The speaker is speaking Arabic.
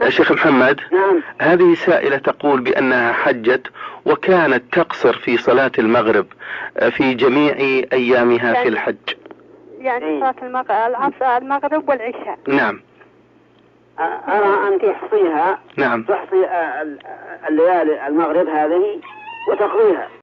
شيخ محمد. نعم. هذه سائلة تقول بأنها حجت وكانت تقصر في صلاة المغرب في جميع أيامها في الحج. يعني صلاة العصر المغرب والعشاء. نعم. أرى أن تحصيها. نعم. تحصي الليالي المغرب هذه وتقضيها.